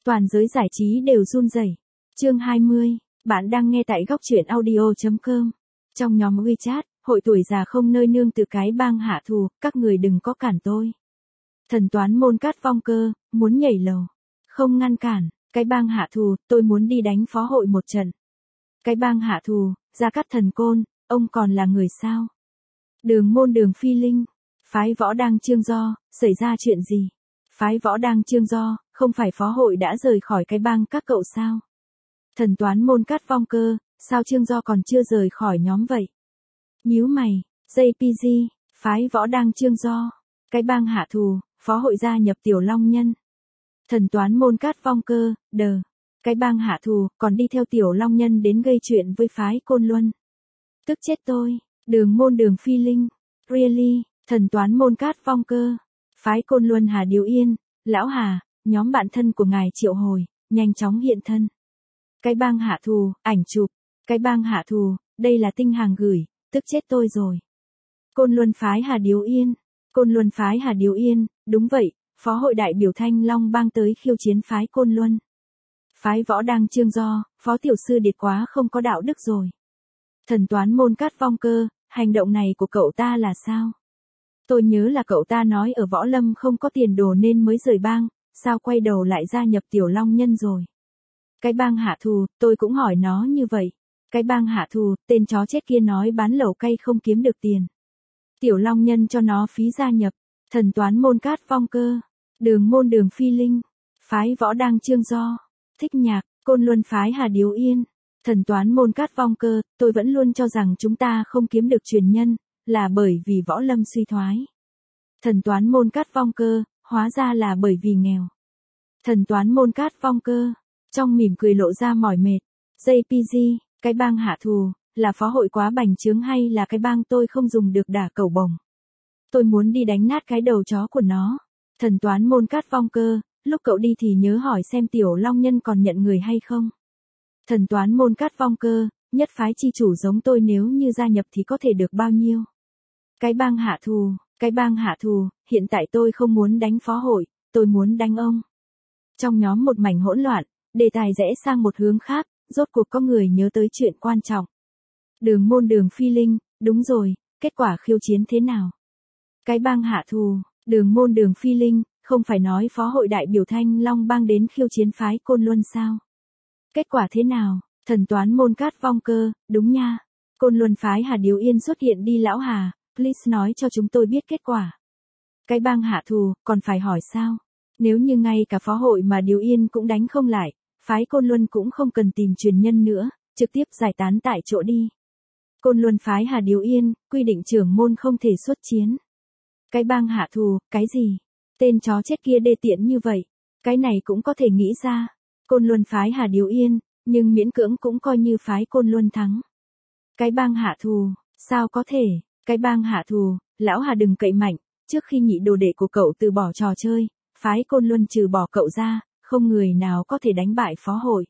Toàn giới giải trí đều run rẩy. Chương 20, bạn đang nghe tại góc truyện audio.com. Trong nhóm WeChat, hội tuổi già không nơi nương từ cái bang hạ thù, các người đừng có cản tôi. Thần toán môn cát vong cơ, muốn nhảy lầu. Không ngăn cản, cái bang hạ thù, tôi muốn đi đánh phó hội một trận. Cái bang hạ thù, Gia Cát Thần Côn, ông còn là người sao? Đường môn Đường Phi Linh, phái võ đang Trương Do, xảy ra chuyện gì? Phái võ đang Trương Do, không phải phó hội đã rời khỏi cái bang các cậu sao? Thần toán môn cát vong cơ, sao Trương Do còn chưa rời khỏi nhóm vậy? Nhíu mày, JPG, phái võ đang Trương Do, cái bang hạ thù, phó hội gia nhập Tiểu Long Nhân. Thần toán môn cát vong cơ, đờ, cái bang hạ thù, còn đi theo Tiểu Long Nhân đến gây chuyện với phái Côn Luân. Tức chết tôi, đường môn Đường Phi Linh, really, thần toán môn cát vong cơ, phái Côn Luân Hà Điều Yên, lão Hà, nhóm bạn thân của ngài triệu hồi, nhanh chóng hiện thân. Cái bang hạ thù, ảnh chụp, cái bang hạ thù, đây là tinh hàng gửi, tức chết tôi rồi. Côn Luân phái Hà Điều Yên, Côn Luân phái Hà Điều Yên, đúng vậy, phó hội đại biểu Thanh Long bang tới khiêu chiến phái Côn Luân. Phái võ đang Trương Do, phó tiểu sư điệt quá không có đạo đức rồi. Thần toán môn cát vong cơ, hành động này của cậu ta là sao? Tôi nhớ là cậu ta nói ở võ lâm không có tiền đồ nên mới rời bang, sao quay đầu lại gia nhập Tiểu Long Nhân rồi? Cái bang hạ thù, tôi cũng hỏi nó như vậy. Cái bang hạ thù, tên chó chết kia nói bán lẩu cay không kiếm được tiền. Tiểu Long Nhân cho nó phí gia nhập. Thần toán môn cát vong cơ, đường môn Đường Phi Linh, phái võ đang Trương Do, thích nhạc, Côn Luân phái Hà Điều Yên. Thần toán môn cát vong cơ, tôi vẫn luôn cho rằng chúng ta không kiếm được truyền nhân, là bởi vì võ lâm suy thoái. Thần toán môn cát vong cơ, hóa ra là bởi vì nghèo. Thần toán môn cát vong cơ, trong mỉm cười lộ ra mỏi mệt. JPG, cái bang hạ thù, là phó hội quá bành trướng hay là cái bang tôi không dùng được đả cẩu bổng? Tôi muốn đi đánh nát cái đầu chó của nó. Thần toán môn cát vong cơ, lúc cậu đi thì nhớ hỏi xem Tiểu Long Nhân còn nhận người hay không. Thần toán môn cát vong cơ, nhất phái chi chủ giống tôi nếu như gia nhập thì có thể được bao nhiêu? Cái bang hạ thù, cái bang hạ thù, hiện tại tôi không muốn đánh phó hội, tôi muốn đánh ông. Trong nhóm một mảnh hỗn loạn, đề tài rẽ sang một hướng khác, rốt cuộc có người nhớ tới chuyện quan trọng. Đường môn Đường Phi Linh, đúng rồi, kết quả khiêu chiến thế nào? Cái bang hạ thù, đường môn Đường Phi Linh, không phải nói phó hội đại biểu Thanh Long bang đến khiêu chiến phái Côn Luân sao? Kết quả thế nào? Thần toán môn cát vong cơ, đúng nha. Côn Luân phái Hà Điều Yên xuất hiện đi lão Hà, please nói cho chúng tôi biết kết quả. Cái bang hạ thù, còn phải hỏi sao? Nếu như ngay cả phó hội mà Điều Yên cũng đánh không lại, phái Côn Luân cũng không cần tìm truyền nhân nữa, trực tiếp giải tán tại chỗ đi. Côn Luân phái Hà Điều Yên, quy định trưởng môn không thể xuất chiến. Cái bang hạ thù, cái gì? Tên chó chết kia đê tiện như vậy, cái này cũng có thể nghĩ ra. Côn Luân phái Hà Điều Yên, nhưng miễn cưỡng cũng coi như phái Côn Luân thắng. Cái bang hạ thù, sao có thể? Cái bang hạ thù, lão Hà đừng cậy mạnh, trước khi nhị đồ đệ của cậu từ bỏ trò chơi, phái Côn Luân trừ bỏ cậu ra, không người nào có thể đánh bại phó hội.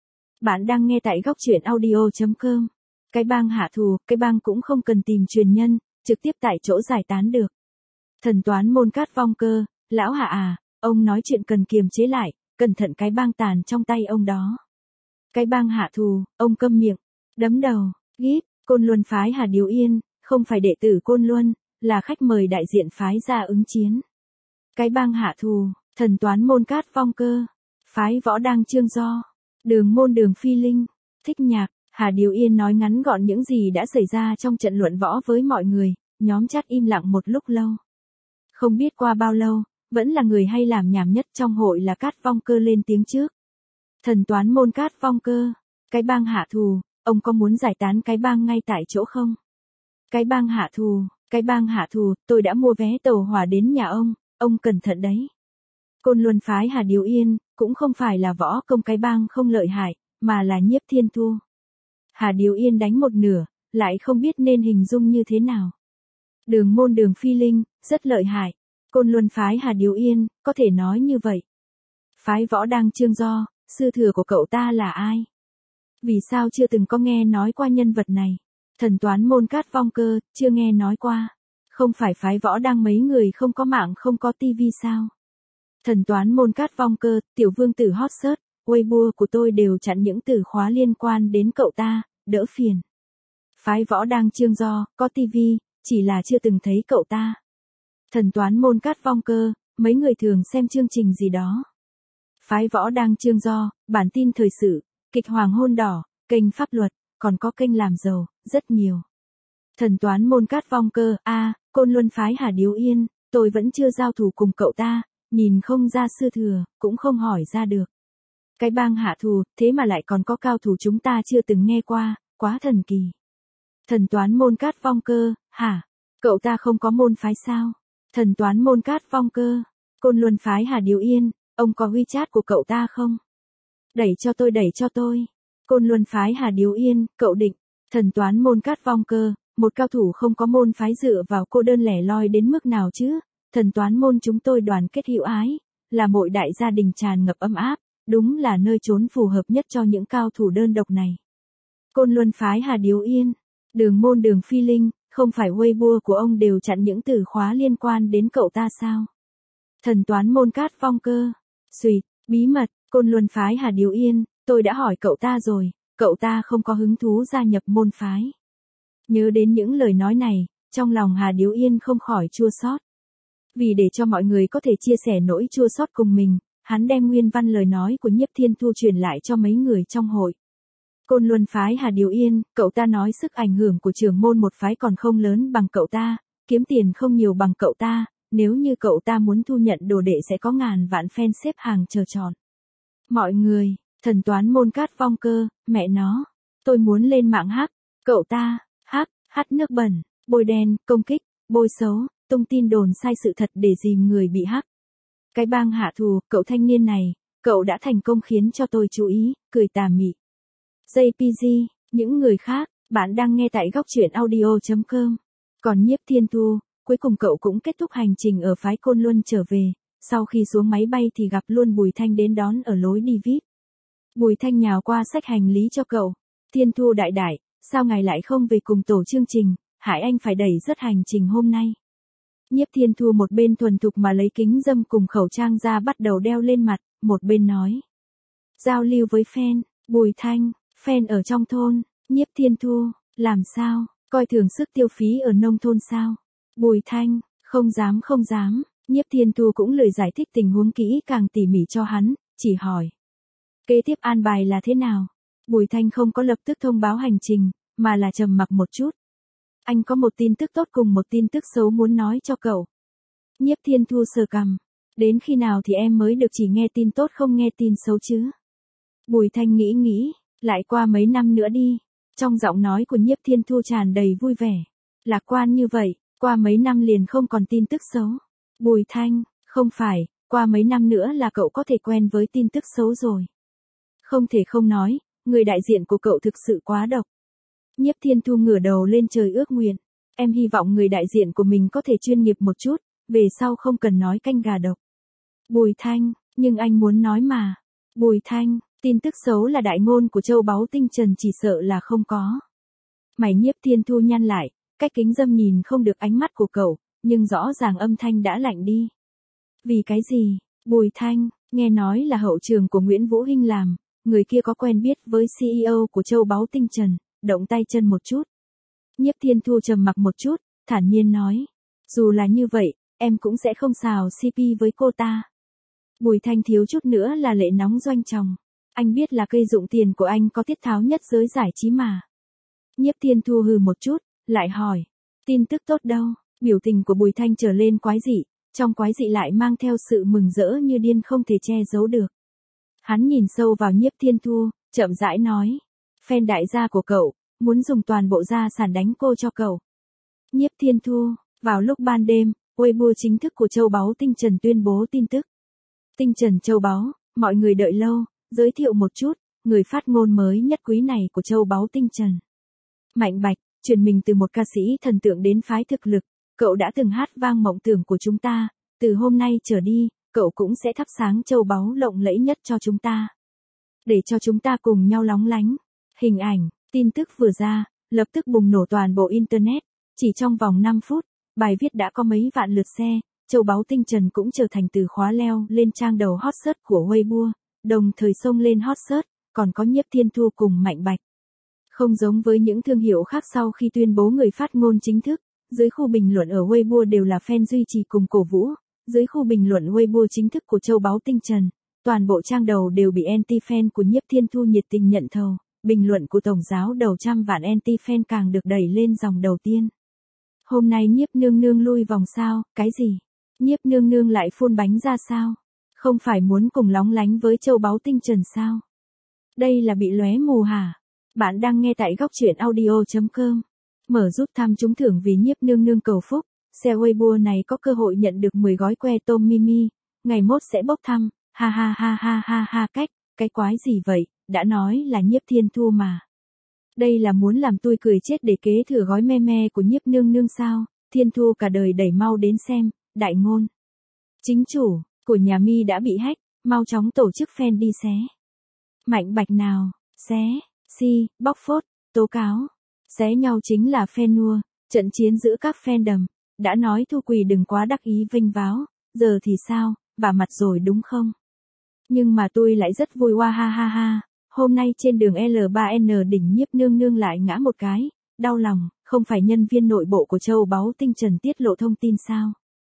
Bạn đang nghe tại góc truyện audio.com. Cái bang hạ thù, cái bang cũng không cần tìm truyền nhân, trực tiếp tại chỗ giải tán được. Thần toán môn cát vong cơ, lão Hà à, ông nói chuyện cần kiềm chế lại, cẩn thận cái bang tàn trong tay ông đó. Cái bang hạ thù, ông câm miệng, đấm đầu, gíp, Côn Luân phái Hà Điều Yên, không phải đệ tử Côn Luân, là khách mời đại diện phái ra ứng chiến. Cái bang hạ thù, thần toán môn cát vong cơ, phái võ đang Trương Do, đường môn Đường Phi Linh, thích nhạc, Hà Điều Yên nói ngắn gọn những gì đã xảy ra trong trận luận võ với mọi người, nhóm chat im lặng một lúc lâu. Không biết qua bao lâu, vẫn là người hay làm nhảm nhất trong hội là cát vong cơ lên tiếng trước. Thần toán môn cát vong cơ, cái bang hạ thù, ông có muốn giải tán cái bang ngay tại chỗ không? Cái bang hạ thù, cái bang hạ thù, tôi đã mua vé tàu hỏa đến nhà ông cẩn thận đấy. Côn Luân phái Hà Điều Yên, cũng không phải là võ công cái bang không lợi hại, mà là Nhiếp Thiên Thu. Hà Điều Yên đánh một nửa, lại không biết nên hình dung như thế nào. Đường môn Đường Phi Linh, rất lợi hại. Côn Luân phái Hà Điều Yên, có thể nói như vậy. Phái võ đang Trương Do, sư thừa của cậu ta là ai? Vì sao chưa từng có nghe nói qua nhân vật này? Thần toán môn cát vong cơ, chưa nghe nói qua. Không phải phái võ đang mấy người không có mạng không có tivi sao? Thần toán môn cát vong cơ, tiểu vương tử hot search, Weibo của tôi đều chặn những từ khóa liên quan đến cậu ta, đỡ phiền. Phái võ đang chương do, có tivi, chỉ là chưa từng thấy cậu ta. Thần toán môn cát vong cơ, mấy người thường xem chương trình gì đó. Phái võ đang chương do, bản tin thời sự, kịch hoàng hôn đỏ, kênh pháp luật, còn có kênh làm giàu, rất nhiều. Thần toán môn cát vong cơ, Côn Luân phái Hà Điếu Yên, tôi vẫn chưa giao thủ cùng cậu ta, nhìn không ra sư thừa, cũng không hỏi ra được. Cái bang hạ thù, thế mà lại còn có cao thủ chúng ta chưa từng nghe qua, quá thần kỳ. Thần toán môn cát vong cơ, hả? Cậu ta không có môn phái sao? Thần toán môn cát vong cơ, Côn Luân phái Hà Điếu Yên, ông có WeChat của cậu ta không? Đẩy cho tôi. Côn Luân phái Hà Điếu Yên, cậu định. Thần toán môn cát vong cơ, một cao thủ không có môn phái dựa vào cô đơn lẻ loi đến mức nào chứ? Thần toán môn chúng tôi đoàn kết hữu ái, là một đại gia đình tràn ngập ấm áp, đúng là nơi trốn phù hợp nhất cho những cao thủ đơn độc này. Côn Luân phái Hà Điếu Yên, đường môn đường phi linh, không phải Weibo của ông đều chặn những từ khóa liên quan đến cậu ta sao? Thần toán môn cát vong cơ, xùyt, bí mật, Côn Luân phái Hà Điếu Yên, tôi đã hỏi cậu ta rồi, cậu ta không có hứng thú gia nhập môn phái. Nhớ đến những lời nói này, trong lòng Hà Điếu Yên không khỏi chua xót. Vì để cho mọi người có thể chia sẻ nỗi chua xót cùng mình, hắn đem nguyên văn lời nói của Nhiếp Thiên Thu truyền lại cho mấy người trong hội. Côn Luân phái Hà Điếu Yên, cậu ta nói sức ảnh hưởng của trưởng môn một phái còn không lớn bằng cậu ta, kiếm tiền không nhiều bằng cậu ta, nếu như cậu ta muốn thu nhận đồ đệ sẽ có ngàn vạn fan xếp hàng chờ chọn. Mọi người, thần toán môn cát vong cơ, mẹ nó, tôi muốn lên mạng hack, cậu ta, hắt nước bẩn, bôi đen, công kích, bôi xấu, tung tin đồn sai sự thật để dìm người bị hack. Cái bang hạ thù, cậu thanh niên này, cậu đã thành công khiến cho tôi chú ý, cười tà mị. JPG, những người khác, bạn đang nghe tại góc truyện audio.com. Còn Nhiếp Thiên Thu, cuối cùng cậu cũng kết thúc hành trình ở phái Côn Luân trở về, sau khi xuống máy bay thì gặp luôn Bùi Thanh đến đón ở lối đi VIP. Bùi Thanh nhào qua xách hành lý cho cậu. Thiên Thu đại đại, sao ngài lại không về cùng tổ chương trình, hại anh phải đẩy rất hành trình hôm nay. Nhiếp Thiên Thu một bên thuần thục mà lấy kính râm cùng khẩu trang ra bắt đầu đeo lên mặt, một bên nói. Giao lưu với fan, Bùi Thanh, fan ở trong thôn, Nhiếp Thiên Thu, làm sao, coi thường sức tiêu phí ở nông thôn sao? Bùi Thanh, không dám, Nhiếp Thiên Thu cũng lời giải thích tình huống kỹ càng tỉ mỉ cho hắn, chỉ hỏi. Kế tiếp an bài là thế nào? Bùi Thanh không có lập tức thông báo hành trình, mà là trầm mặc một chút. Anh có một tin tức tốt cùng một tin tức xấu muốn nói cho cậu. Nhiếp Thiên Thu sờ cằm. Đến khi nào thì em mới được chỉ nghe tin tốt không nghe tin xấu chứ? Bùi Thanh nghĩ, lại qua mấy năm nữa đi. Trong giọng nói của Nhiếp Thiên Thu tràn đầy vui vẻ. Lạc quan như vậy, qua mấy năm liền không còn tin tức xấu. Bùi Thanh, không phải, qua mấy năm nữa là cậu có thể quen với tin tức xấu rồi. Không thể không nói, người đại diện của cậu thực sự quá độc. Nhiếp Thiên Thu ngửa đầu lên trời ước nguyện. Em hy vọng người đại diện của mình có thể chuyên nghiệp một chút, về sau không cần nói canh gà độc. Bùi Thanh, nhưng anh muốn nói mà. Bùi Thanh, tin tức xấu là đại ngôn của châu báu tinh trần chỉ sợ là không có. Mày Nhiếp Thiên Thu nhăn lại, cách kính râm nhìn không được ánh mắt của cậu, nhưng rõ ràng âm thanh đã lạnh đi. Vì cái gì? Bùi Thanh, nghe nói là hậu trường của Nguyễn Vũ Hinh làm, người kia có quen biết với CEO của châu báu tinh trần, động tay chân một chút. Nhiếp Thiên Thu trầm mặc một chút, thản nhiên nói. Dù là như vậy, em cũng sẽ không xào CP với cô ta. Bùi Thanh thiếu chút nữa là lệ nóng doanh chồng. Anh biết là cây dụng tiền của anh có tiết tháo nhất giới giải trí mà. Nhiếp Thiên Thu hừ một chút, lại hỏi. Tin tức tốt đâu? Biểu tình của Bùi Thanh trở lên quái dị, trong quái dị lại mang theo sự mừng rỡ như điên không thể che giấu được. Hắn nhìn sâu vào Nhiếp Thiên Thu, chậm rãi nói. Fan đại gia của cậu, muốn dùng toàn bộ gia sản đánh cô cho cậu. Nhiếp Thiên Thu, vào lúc ban đêm, Weibo chính thức của châu báu tinh trần tuyên bố tin tức. Tinh trần châu báu, mọi người đợi lâu, giới thiệu một chút, người phát ngôn mới nhất quý này của châu báu tinh trần. Mạnh Bạch, chuyển mình từ một ca sĩ thần tượng đến phái thực lực, cậu đã từng hát vang mộng tưởng của chúng ta, từ hôm nay trở đi, cậu cũng sẽ thắp sáng châu báu lộng lẫy nhất cho chúng ta. Để cho chúng ta cùng nhau lóng lánh. Hình ảnh, tin tức vừa ra, lập tức bùng nổ toàn bộ Internet, chỉ trong vòng 5 phút, bài viết đã có mấy vạn lượt share, châu báu tinh trần cũng trở thành từ khóa leo lên trang đầu hot search của Weibo, đồng thời xông lên hot search, còn có Nhiếp Thiên Thu cùng Mạnh Bạch. Không giống với những thương hiệu khác, sau khi tuyên bố người phát ngôn chính thức, dưới khu bình luận ở Weibo đều là fan duy trì cùng cổ vũ. Dưới khu bình luận Weibo chính thức của châu báu tinh trần, toàn bộ trang đầu đều bị anti-fan của Nhiếp Thiên Thu nhiệt tình nhận thầu. Bình luận của tổng giáo đầu trăm vạn anti-fan càng được đẩy lên dòng đầu tiên. Hôm nay Nhiếp nương nương lui vòng sao, cái gì? Nhiếp nương nương lại phun bánh ra sao? Không phải muốn cùng lóng lánh với châu báu tinh trần sao? Đây là bị lóe mù hả? Bạn đang nghe tại góc truyện audio.com. Mở rút thăm trúng thưởng vì Nhiếp nương nương cầu phúc. Share Weibo này có cơ hội nhận được 10 gói que tôm mimi. Ngày mốt sẽ bốc thăm. Ha ha ha ha ha ha, cái quái gì vậy? Đã nói là Nhiếp Thiên Thu mà. Đây là muốn làm tôi cười chết để kế thừa gói me của Nhiếp nương nương sao? Thiên Thu cả đời đẩy mau đến xem. Đại ngôn. Chính chủ của nhà mi đã bị hack, mau chóng tổ chức fan đi xé. Mạnh Bạch nào, xé, bóc phốt, tố cáo. Xé nhau chính là fan nua, trận chiến giữa các fandom. Đã nói Thu Quỳ đừng quá đắc ý vênh váo, giờ thì sao, vả mặt rồi đúng không? Nhưng mà tôi lại rất vui ha ha ha. Hôm nay trên đường L3N đỉnh Nhiếp nương nương lại ngã một cái, đau lòng, không phải nhân viên nội bộ của châu báu tinh trần tiết lộ thông tin sao?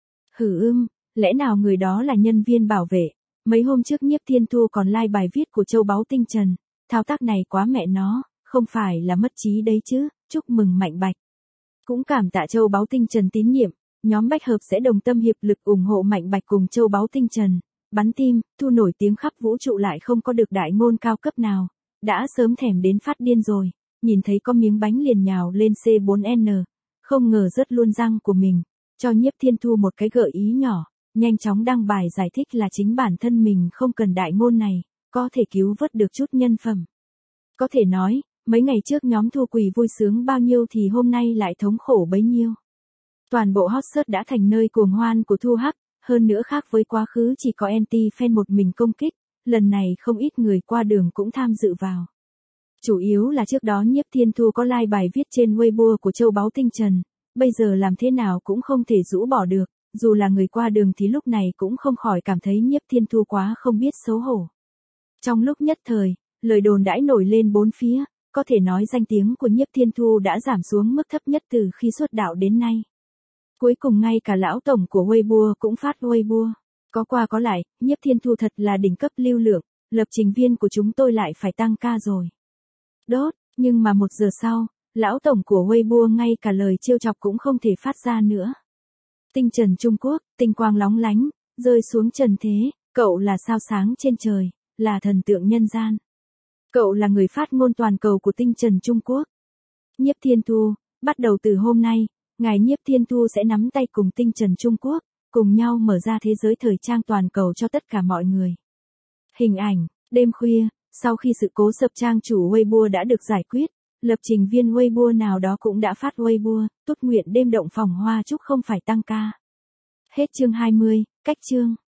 Lẽ nào người đó là nhân viên bảo vệ? Mấy hôm trước Nhiếp Thiên Thu còn like bài viết của châu báu tinh trần, thao tác này quá mẹ nó, không phải là mất trí đấy chứ, chúc mừng Mạnh Bạch. Cũng cảm tạ châu báu tinh trần tín nhiệm, nhóm Bách Hợp sẽ đồng tâm hiệp lực ủng hộ Mạnh Bạch cùng châu báu tinh trần. Bắn tim, Thu nổi tiếng khắp vũ trụ lại không có được đại ngôn cao cấp nào, đã sớm thèm đến phát điên rồi, nhìn thấy có miếng bánh liền nhào lên C4N, không ngờ rớt luôn răng của mình, cho Nhiếp Thiên Thu một cái gợi ý nhỏ, nhanh chóng đăng bài giải thích là chính bản thân mình không cần đại ngôn này, có thể cứu vớt được chút nhân phẩm. Có thể nói, mấy ngày trước nhóm Thu Quỳ vui sướng bao nhiêu thì hôm nay lại thống khổ bấy nhiêu. Toàn bộ hot search đã thành nơi cuồng hoan của Thu Hắc. Hơn nữa khác với quá khứ chỉ có anti-fan một mình công kích, lần này không ít người qua đường cũng tham dự vào. Chủ yếu là trước đó Nhiếp Thiên Thu có like bài viết trên Weibo của châu báu tinh trần, bây giờ làm thế nào cũng không thể rũ bỏ được, dù là người qua đường thì lúc này cũng không khỏi cảm thấy Nhiếp Thiên Thu quá không biết xấu hổ. Trong lúc nhất thời, lời đồn đãi nổi lên bốn phía, có thể nói danh tiếng của Nhiếp Thiên Thu đã giảm xuống mức thấp nhất từ khi xuất đạo đến nay. Cuối cùng ngay cả lão tổng của Weibo cũng phát Weibo. Có qua có lại, Nhiếp Thiên Thu thật là đỉnh cấp lưu lượng, lập trình viên của chúng tôi lại phải tăng ca rồi. Đốt, nhưng mà 1 giờ sau, lão tổng của Weibo ngay cả lời trêu chọc cũng không thể phát ra nữa. Tinh trần Trung Quốc, tinh quang lóng lánh, rơi xuống trần thế, cậu là sao sáng trên trời, là thần tượng nhân gian. Cậu là người phát ngôn toàn cầu của tinh trần Trung Quốc. Nhiếp Thiên Thu, bắt đầu từ hôm nay, ngài Nhiếp Thiên Thu sẽ nắm tay cùng tinh trần Trung Quốc, cùng nhau mở ra thế giới thời trang toàn cầu cho tất cả mọi người. Hình ảnh, đêm khuya, sau khi sự cố sập trang chủ Weibo đã được giải quyết, lập trình viên Weibo nào đó cũng đã phát Weibo, túc nguyện đêm động phòng hoa chúc không phải tăng ca. Hết chương 20, cách chương.